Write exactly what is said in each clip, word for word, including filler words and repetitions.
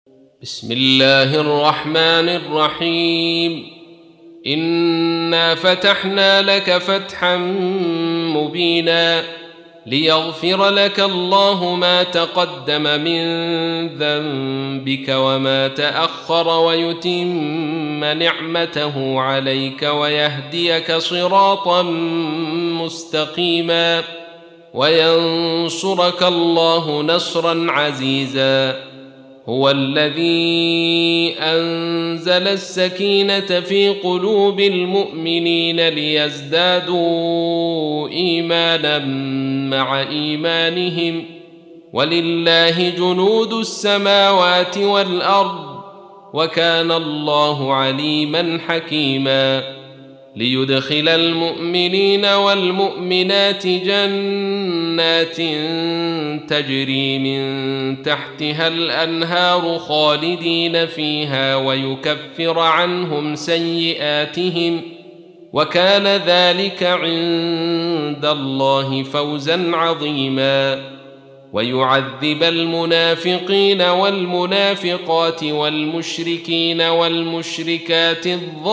بسم الله الرحمن الرحيم. إنا فتحنا لك فتحا مبينا ليغفر لك الله ما تقدم من ذنبك وما تأخر ويتم نعمته عليك ويهديك صراطا مستقيما وينصرك الله نصرا عزيزا. هو الذي أنزل السكينة في قلوب المؤمنين ليزدادوا إيمانا مع إيمانهم ولله جنود السماوات والأرض وكان الله عليما حكيما. ليدخل المؤمنين والمؤمنات جنات تجري من تحتها الأنهار خالدين فيها ويكفر عنهم سيئاتهم وكان ذلك عند الله فوزا عظيما. ويعذب المنافقين والمنافقات والمشركين والمشركات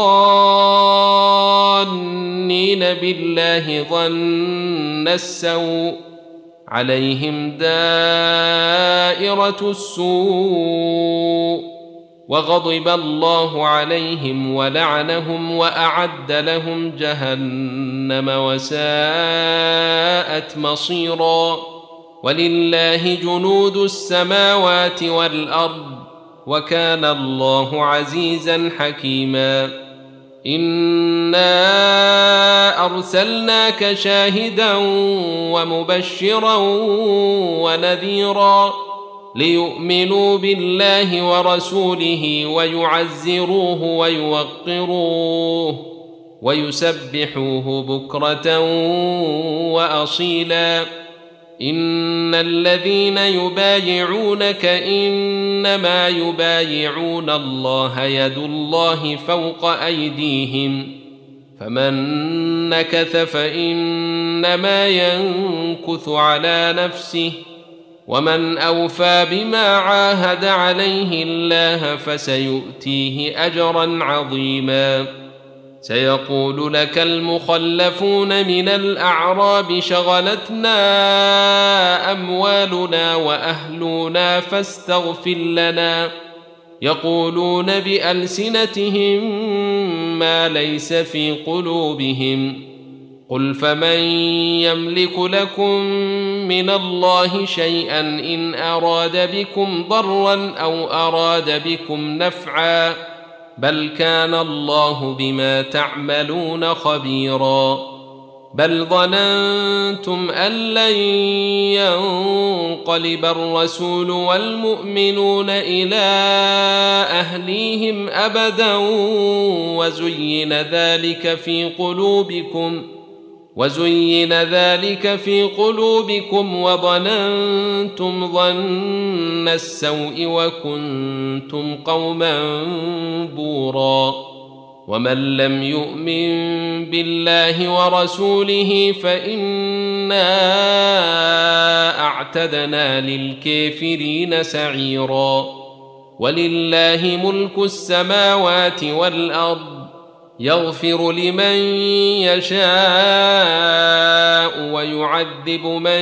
الظانين بالله ظن السوء عليهم دائرة السوء وغضب الله عليهم ولعنهم وأعد لهم جهنم وساءت مصيرا. ولله جنود السماوات والأرض وكان الله عزيزا حكيما. إنا أرسلناك شاهدا ومبشرا ونذيرا ليؤمنوا بالله ورسوله ويعزروه ويوقروه ويسبحوه بكرة وأصيلا. إن الذين يبايعونك إنما يبايعون الله يد الله فوق أيديهم فمن نكث فإنما ينكث على نفسه ومن أوفى بما عاهد عليه الله فسيؤتيه أجرا عظيما. سيقول لك المخلفون من الأعراب شغلتنا أموالنا وأهلنا فاستغفر لنا يقولون بألسنتهم ما ليس في قلوبهم قل فمن يملك لكم من الله شيئا إن أراد بكم ضرا أو أراد بكم نفعا بل كان الله بما تعملون خبيرا. بل ظننتم أن لن ينقلب الرسول والمؤمنون إلى أهليهم أبدا وزين ذلك في قلوبكم وزين ذلك في قلوبكم وظننتم ظن السوء وكنتم قوما بورا. ومن لم يؤمن بالله ورسوله فإنا أعتدنا للكافرين سعيرا. ولله ملك السماوات والأرض يغفر لمن يشاء ويعذب من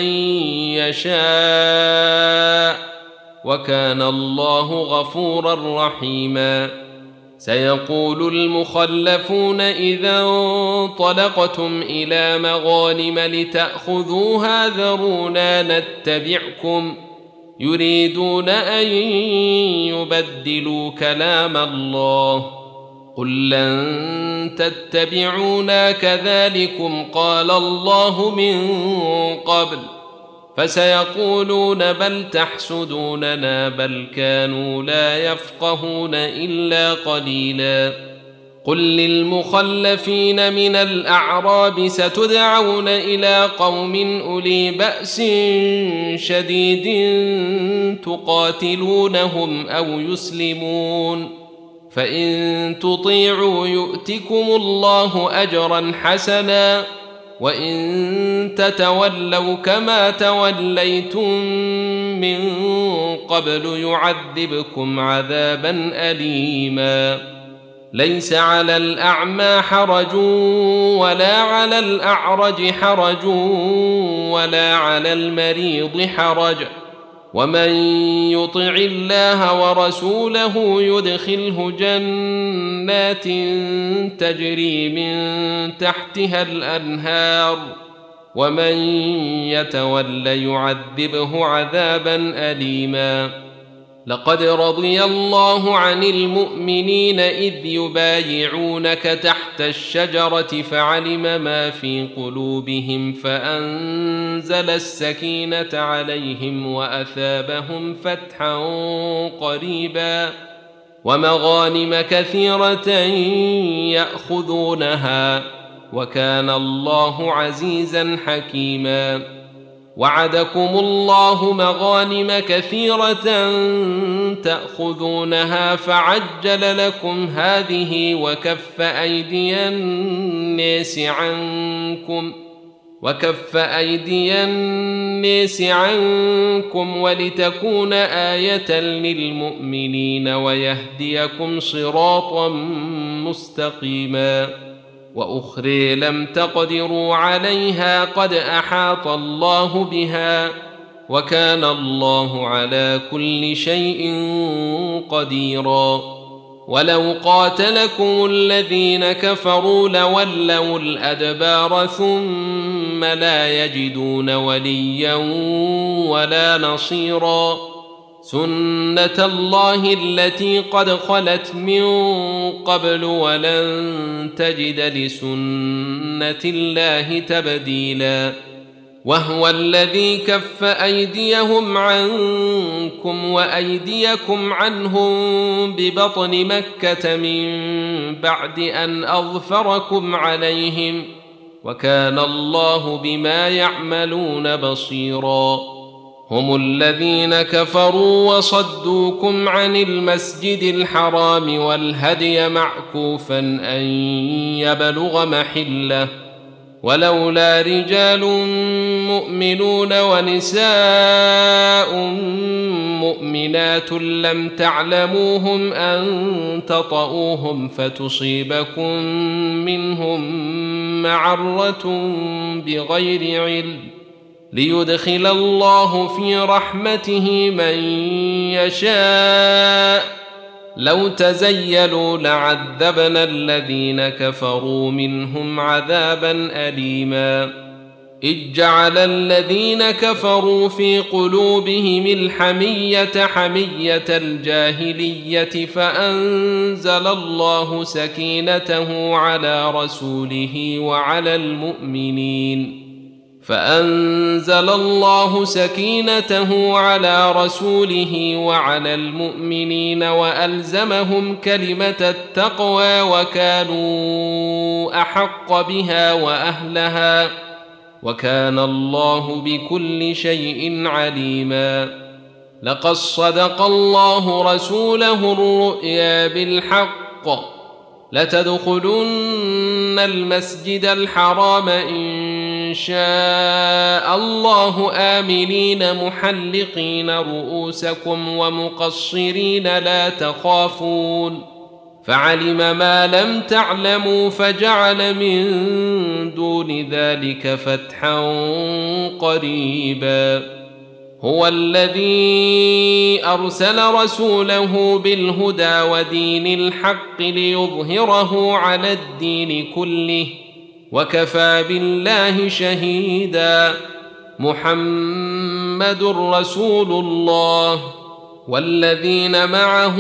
يشاء وكان الله غفورا رحيما. سيقول المخلفون إذا انطلقتم إلى مغانم لتأخذوها ذرونا نتبعكم يريدون أن يبدلوا كلام الله قل لن تتبعونا كذلكم قال الله من قبل فسيقولون بل تحسدوننا بل كانوا لا يفقهون إلا قليلا. قل للمخلفين من الأعراب ستدعون إلى قوم أولي بأس شديد تقاتلونهم أو يسلمون فإن تطيعوا يؤتكم الله أجرا حسنا وإن تتولوا كما توليتم من قبل يعذبكم عذابا أليما ليس على الأعمى حرج ولا على الأعرج حرج ولا على المريض حرج ومن يطع الله ورسوله يدخله جنات تجري من تحتها الأنهار ومن يتول يعذبه عذابا أليما لقد رضي الله عن المؤمنين إذ يبايعونك تحت الشجرة فعلم ما في قلوبهم فأنزل السكينة عليهم وأثابهم فتحا قريبا ومغانم كثيرة يأخذونها وكان الله عزيزا حكيما وعدكم الله مغانم كثيرة تأخذونها فعجل لكم هذه وكف أيدي الناس عنكم وكف أيدي الناس عنكم ولتكون آية للمؤمنين ويهديكم صراطا مستقيما وأخرى لم تقدروا عليها قد أحاط الله بها وكان الله على كل شيء قديرا ولو قاتلكم الذين كفروا لولوا الأدبار ثم لا يجدون وليا ولا نصيرا سنة الله التي قد خلت من قبل ولن تجد لسنة الله تبديلا وهو الذي كف أيديهم عنكم وأيديكم عنهم ببطن مكة من بعد أن أظفركم عليهم وكان الله بما يعملون بصيرا هم الذين كفروا وصدوكم عن المسجد الحرام والهدي معكوفا أن يبلغ محله ولولا رجال مؤمنون ونساء مؤمنات لم تعلموهم أن تطؤوهم فتصيبكم منهم معرة بغير علم ليدخل الله في رحمته من يشاء لو تزيلوا لعذبنا الذين كفروا منهم عذابا أليما إذ جعل الذين كفروا في قلوبهم الحمية حمية الجاهلية فأنزل الله سكينته على رسوله وعلى المؤمنين فأنزل الله سكينته على رسوله وعلى المؤمنين وألزمهم كلمة التقوى وكانوا أحق بها وأهلها وكان الله بكل شيء عليما لقد صدق الله رسوله الرؤيا بالحق لتدخلن المسجد الحرام إن شاء الله آمنين محلقين رؤوسكم ومقصرين لا تخافون فعلم ما لم تعلموا فجعل من دون ذلك فتحا قريبا هو الذي أرسل رسوله بالهدى ودين الحق ليظهره على الدين كله وكفى بالله شهيدا محمد رسول الله والذين معه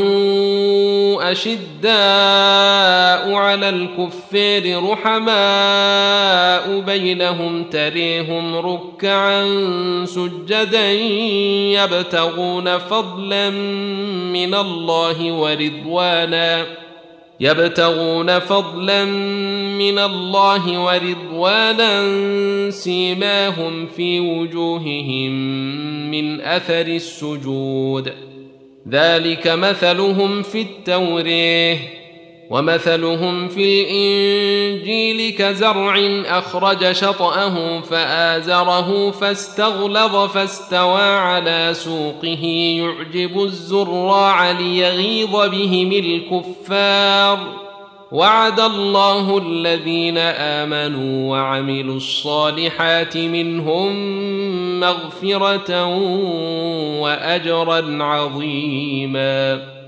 أشداء على الكفار رحماء بينهم تريهم ركعا سجدا يبتغون فضلا من الله ورضوانا يبتغون فضلا من الله ورضوانا سيماهم في وجوههم من أثر السجود ذلك مثلهم في التوراة ومثلهم في الإنجيل كزرع أخرج شطأه فآزره فاستغلظ فاستوى على سوقه يعجب الزراع ليغيظ بهم الكفار وعد الله الذين آمنوا وعملوا الصالحات منهم مغفرة وأجرا عظيما.